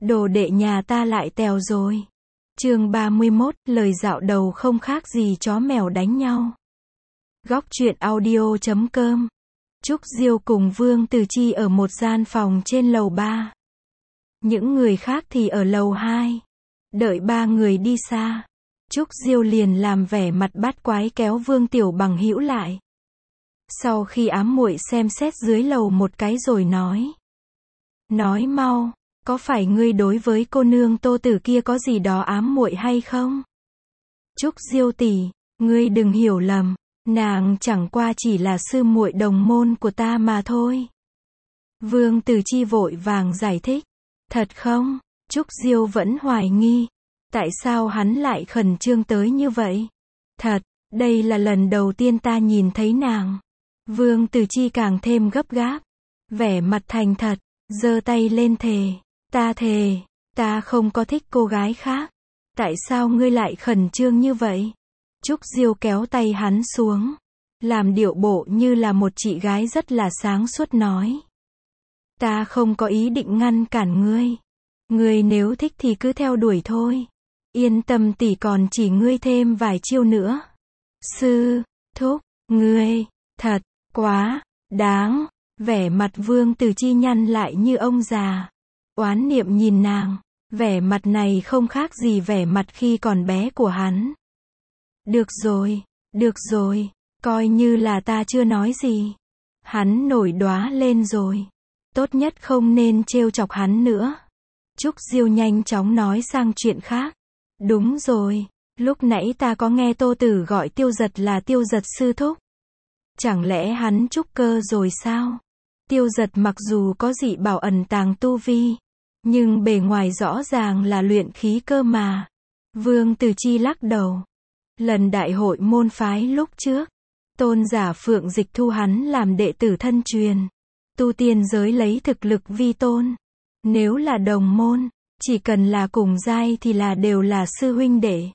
Đồ đệ nhà ta lại tèo rồi. Chương 31, lời dạo đầu không khác gì chó mèo đánh nhau. Góc truyện audio.com. Trúc Diêu cùng Vương Từ Chi ở một gian phòng trên lầu 3. Những người khác thì ở lầu 2. Đợi ba người đi xa, Trúc Diêu liền làm vẻ mặt bắt quái kéo Vương Tiểu Bằng hữu lại. Sau khi ám muội xem xét dưới lầu một cái rồi nói. Nói mau, có phải ngươi đối với cô nương Tô Tử kia có gì đó ám muội hay không? Trúc Diêu tỷ, ngươi đừng hiểu lầm, nàng chẳng qua chỉ là sư muội đồng môn của ta mà thôi. Vương Từ Chi vội vàng giải thích. Thật không? Trúc Diêu vẫn hoài nghi. Tại sao hắn lại khẩn trương tới như vậy? Thật, đây là lần đầu tiên ta nhìn thấy nàng. Vương Từ Chi càng thêm gấp gáp. Vẻ mặt thành thật, giơ tay lên thề. Ta thề, ta không có thích cô gái khác. Tại sao ngươi lại khẩn trương như vậy? Trúc Diêu kéo tay hắn xuống. Làm điệu bộ như là một chị gái rất là sáng suốt nói. Ta không có ý định ngăn cản ngươi. Ngươi nếu thích thì cứ theo đuổi thôi. Yên tâm tỷ còn chỉ ngươi thêm vài chiêu nữa. Sư, thúc, ngươi, thật, quá, đáng. Vẻ mặt Vương Từ Chi nhăn lại như ông già. Oán niệm nhìn nàng. Vẻ mặt này không khác gì vẻ mặt khi còn bé của hắn. Được rồi, coi như là ta chưa nói gì. Hắn nổi đoá lên rồi. Tốt nhất không nên trêu chọc hắn nữa. Trúc Diêu nhanh chóng nói sang chuyện khác. Đúng rồi, lúc nãy ta có nghe Tô Tử gọi Tiêu Giật là Tiêu Giật sư thúc. Chẳng lẽ hắn trúc cơ rồi sao? Tiêu Giật mặc dù có dị bảo ẩn tàng tu vi, nhưng bề ngoài rõ ràng là luyện khí cơ mà. Vương Từ Chi lắc đầu. Lần đại hội môn phái lúc trước, tôn giả Phượng Dịch thu hắn làm đệ tử thân truyền. Tu tiên giới lấy thực lực vi tôn. Nếu là đồng môn, chỉ cần là cùng giai thì là đều là sư huynh đệ.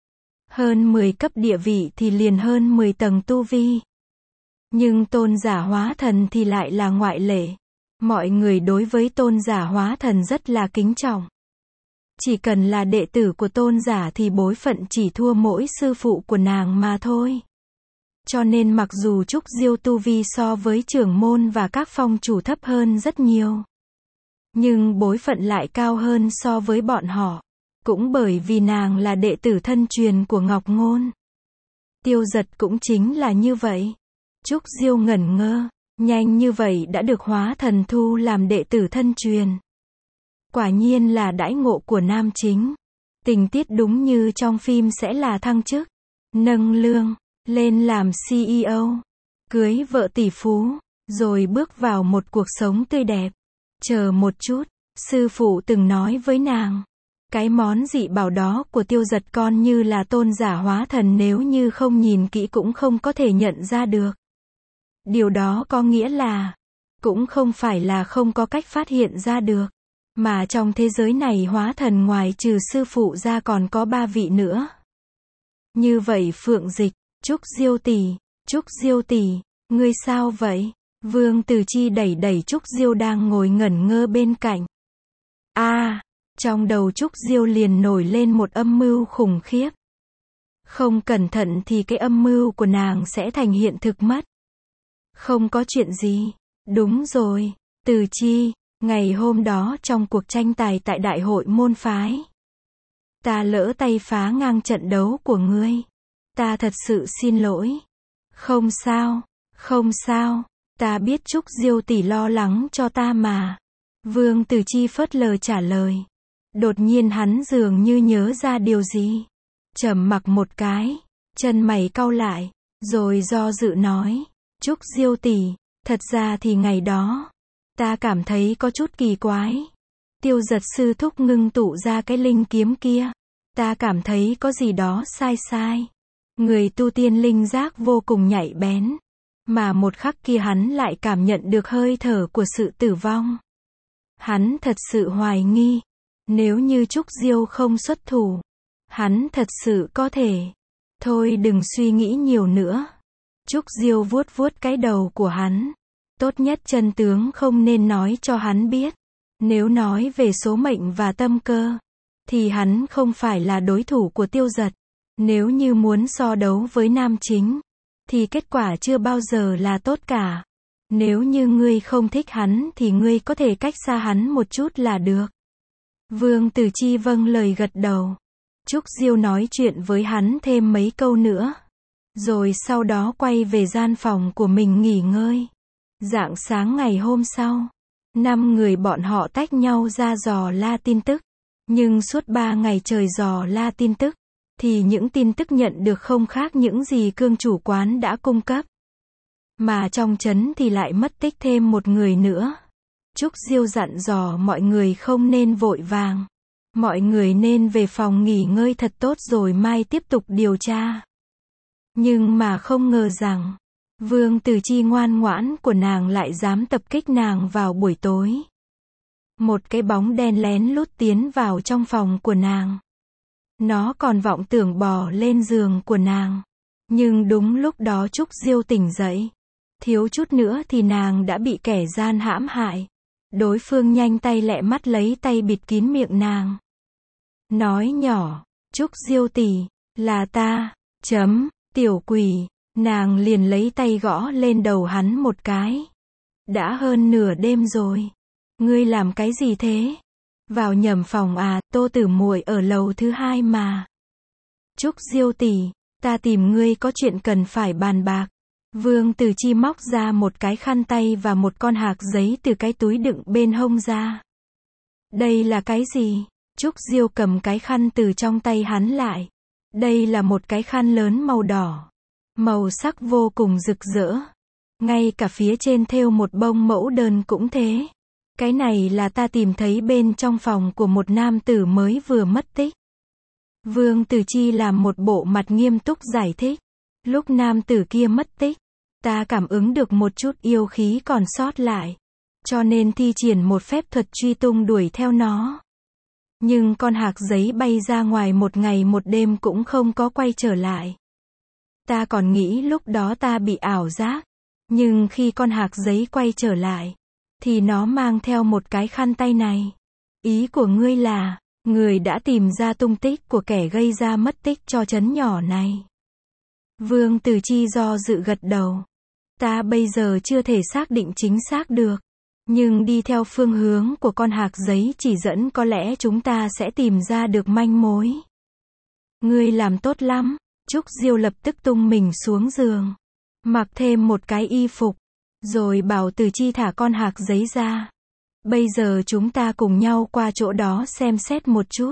Hơn 10 cấp địa vị thì liền hơn 10 tầng tu vi. Nhưng tôn giả hóa thần thì lại là ngoại lệ. Mọi người đối với tôn giả hóa thần rất là kính trọng. Chỉ cần là đệ tử của tôn giả thì bối phận chỉ thua mỗi sư phụ của nàng mà thôi. Cho nên mặc dù Trúc Diêu tu vi so với trưởng môn và các phong chủ thấp hơn rất nhiều, nhưng bối phận lại cao hơn so với bọn họ. Cũng bởi vì nàng là đệ tử thân truyền của Ngọc Ngôn. Tiêu Giật cũng chính là như vậy. Trúc Diêu ngẩn ngơ. Nhanh như vậy đã được hóa thần thu làm đệ tử thân truyền. Quả nhiên là đãi ngộ của nam chính. Tình tiết đúng như trong phim sẽ là thăng chức, nâng lương, lên làm CEO, cưới vợ tỷ phú, rồi bước vào một cuộc sống tươi đẹp. Chờ một chút, sư phụ từng nói với nàng, cái món dị bảo đó của Tiêu Giật con như là tôn giả hóa thần, nếu như không nhìn kỹ cũng không có thể nhận ra được. Điều đó có nghĩa là, cũng không phải là không có cách phát hiện ra được, mà trong thế giới này hóa thần ngoài trừ sư phụ ra còn có 3 vị nữa. Như vậy Phượng Dịch, Trúc Diêu tỷ, ngươi sao vậy? Vương Từ Chi đẩy đẩy Trúc Diêu đang ngồi ngẩn ngơ bên cạnh. Trong đầu Trúc Diêu liền nổi lên một âm mưu khủng khiếp. Không cẩn thận thì cái âm mưu của nàng sẽ thành hiện thực mất. Không có chuyện gì. Đúng rồi, Từ Chi, ngày hôm đó trong cuộc tranh tài tại đại hội môn phái, ta lỡ tay phá ngang trận đấu của ngươi. Ta thật sự xin lỗi. Không sao, ta biết Trúc Diêu tỷ lo lắng cho ta mà. Vương Từ Chi phớt lờ trả lời. Đột nhiên hắn dường như nhớ ra điều gì. Trầm mặc một cái, chân mày cau lại, rồi do dự nói. Trúc Diêu tỷ, thật ra thì ngày đó, ta cảm thấy có chút kỳ quái. Tiêu Giật sư thúc ngưng tụ ra cái linh kiếm kia. Ta cảm thấy có gì đó sai. Người tu tiên linh giác vô cùng nhạy bén. Mà một khắc kia hắn lại cảm nhận được hơi thở của sự tử vong. Hắn thật sự hoài nghi. Nếu như Trúc Diêu không xuất thủ, hắn thật sự có thể. Thôi đừng suy nghĩ nhiều nữa. Trúc Diêu vuốt vuốt cái đầu của hắn. Tốt nhất chân tướng không nên nói cho hắn biết. Nếu nói về số mệnh và tâm cơ, thì hắn không phải là đối thủ của Tiêu Giật. Nếu như muốn so đấu với nam chính, thì kết quả chưa bao giờ là tốt cả. Nếu như ngươi không thích hắn thì ngươi có thể cách xa hắn một chút là được. Vương Tử Chi vâng lời gật đầu. Trúc Diêu nói chuyện với hắn thêm mấy câu nữa, rồi sau đó quay về gian phòng của mình nghỉ ngơi. Rạng sáng ngày hôm sau, 5 người bọn họ tách nhau ra dò la tin tức. Nhưng suốt 3 ngày trời dò la tin tức, thì những tin tức nhận được không khác những gì Cương chủ quán đã cung cấp. Mà trong trấn thì lại mất tích thêm một người nữa. Trúc Diêu dặn dò mọi người không nên vội vàng. Mọi người nên về phòng nghỉ ngơi thật tốt rồi mai tiếp tục điều tra. Nhưng mà không ngờ rằng, Vương Tử Chi ngoan ngoãn của nàng lại dám tập kích nàng vào buổi tối. Một cái bóng đen lén lút tiến vào trong phòng của nàng. Nó còn vọng tưởng bò lên giường của nàng. Nhưng đúng lúc đó Trúc Diêu tỉnh dậy. Thiếu chút nữa thì nàng đã bị kẻ gian hãm hại. Đối phương nhanh tay lẹ mắt lấy tay bịt kín miệng nàng. Nói nhỏ, Trúc Diêu tỷ, là ta, tiểu quỷ, nàng liền lấy tay gõ lên đầu hắn một cái. Đã hơn nửa đêm rồi. Ngươi làm cái gì thế? Vào nhầm phòng à, Tô Tử muội ở lầu thứ 2 mà. Trúc Diêu tỷ, ta tìm ngươi có chuyện cần phải bàn bạc. Vương Tử Chi móc ra một cái khăn tay và một con hạc giấy từ cái túi đựng bên hông ra. Đây là cái gì? Trúc Diêu cầm cái khăn từ trong tay hắn lại. Đây là một cái khăn lớn màu đỏ. Màu sắc vô cùng rực rỡ. Ngay cả phía trên thêu một bông mẫu đơn cũng thế. Cái này là ta tìm thấy bên trong phòng của một nam tử mới vừa mất tích. Vương Tử Chi làm một bộ mặt nghiêm túc giải thích. Lúc nam tử kia mất tích, ta cảm ứng được một chút yêu khí còn sót lại. Cho nên thi triển một phép thuật truy tung đuổi theo nó. Nhưng con hạc giấy bay ra ngoài một ngày một đêm cũng không có quay trở lại. Ta còn nghĩ lúc đó ta bị ảo giác. Nhưng khi con hạc giấy quay trở lại, thì nó mang theo một cái khăn tay này. Ý của ngươi là, người đã tìm ra tung tích của kẻ gây ra mất tích cho trấn nhỏ này. Vương Tử Chi do dự gật đầu. Ta bây giờ chưa thể xác định chính xác được. Nhưng đi theo phương hướng của con hạc giấy chỉ dẫn có lẽ chúng ta sẽ tìm ra được manh mối. Ngươi làm tốt lắm. Trúc Diêu lập tức tung mình xuống giường. Mặc thêm một cái y phục. Rồi bảo Tử Chi thả con hạc giấy ra. Bây giờ chúng ta cùng nhau qua chỗ đó xem xét một chút.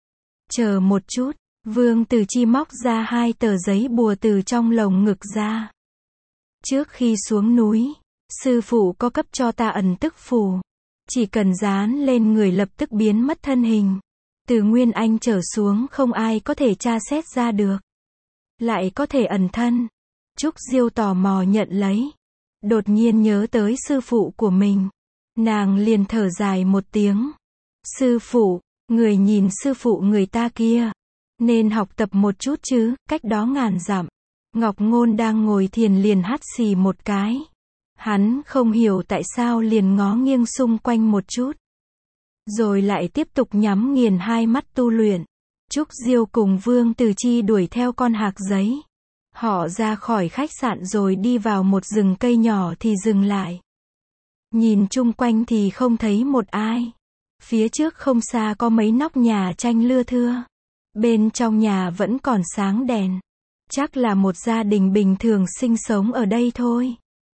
Chờ một chút. Vương Tử Chi móc ra 2 tờ giấy bùa từ trong lồng ngực ra. Trước khi xuống núi, sư phụ có cấp cho ta ẩn tức phù. Chỉ cần dán lên người lập tức biến mất thân hình. Từ Nguyên Anh trở xuống không ai có thể tra xét ra được. Lại có thể ẩn thân. Trúc Diêu tò mò nhận lấy. Đột nhiên nhớ tới sư phụ của mình. Nàng liền thở dài một tiếng. Sư phụ, người nhìn sư phụ người ta kia. Nên học tập một chút chứ, cách đó ngàn dặm. Ngọc Ngôn đang ngồi thiền liền hắt xì một cái. Hắn không hiểu tại sao liền ngó nghiêng xung quanh một chút. Rồi lại tiếp tục nhắm nghiền 2 mắt tu luyện. Trúc Diêu cùng Vương Tử Chi đuổi theo con hạc giấy. Họ ra khỏi khách sạn rồi đi vào một rừng cây nhỏ thì dừng lại. Nhìn chung quanh thì không thấy một ai. Phía trước không xa có mấy nóc nhà tranh lưa thưa. Bên trong nhà vẫn còn sáng đèn. Chắc là một gia đình bình thường sinh sống ở đây thôi.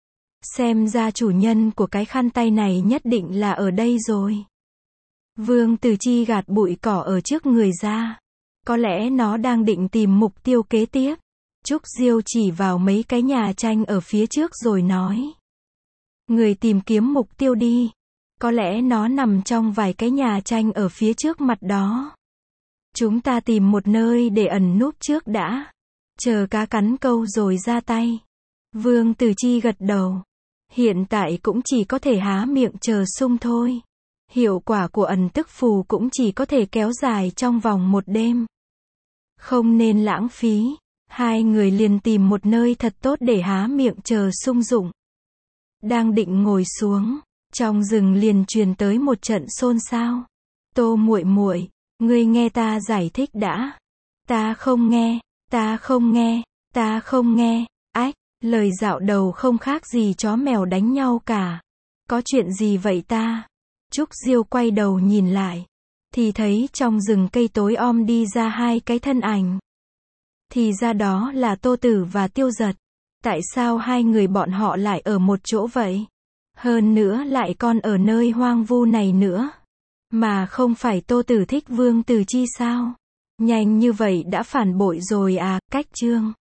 Xem ra chủ nhân của cái khăn tay này nhất định là ở đây rồi. Vương Tử Chi gạt bụi cỏ ở trước người ra. Có lẽ nó đang định tìm mục tiêu kế tiếp. Trúc Diêu chỉ vào mấy cái nhà tranh ở phía trước rồi nói. Người tìm kiếm mục tiêu đi. Có lẽ nó nằm trong vài cái nhà tranh ở phía trước mặt đó. Chúng ta tìm một nơi để ẩn núp trước đã. Chờ cá cắn câu rồi ra tay. Vương Tử Chi gật đầu. Hiện tại cũng chỉ có thể há miệng chờ sung thôi. Hiệu quả của ẩn tức phù cũng chỉ có thể kéo dài trong vòng một đêm. Không nên lãng phí. 2 người liền tìm một nơi thật tốt để há miệng chờ sung dụng. Đang định ngồi xuống, Trong rừng liền truyền tới một trận xôn xao. Tô muội muội, ngươi nghe ta giải thích đã. Ta không nghe, ta không nghe, ta không nghe. Ách, lời dạo đầu không khác gì chó mèo đánh nhau cả. Có chuyện gì vậy ta? Trúc Diêu quay đầu nhìn lại, thì thấy trong rừng cây tối om đi ra hai cái thân ảnh. Thì ra đó là Tô Tử và Tiêu Giật. Tại sao hai người bọn họ lại ở một chỗ vậy? Hơn nữa lại còn ở nơi hoang vu này nữa. Mà không phải Tô Tử thích Vương Từ Chi sao? Nhanh như vậy đã phản bội rồi à, cách chương.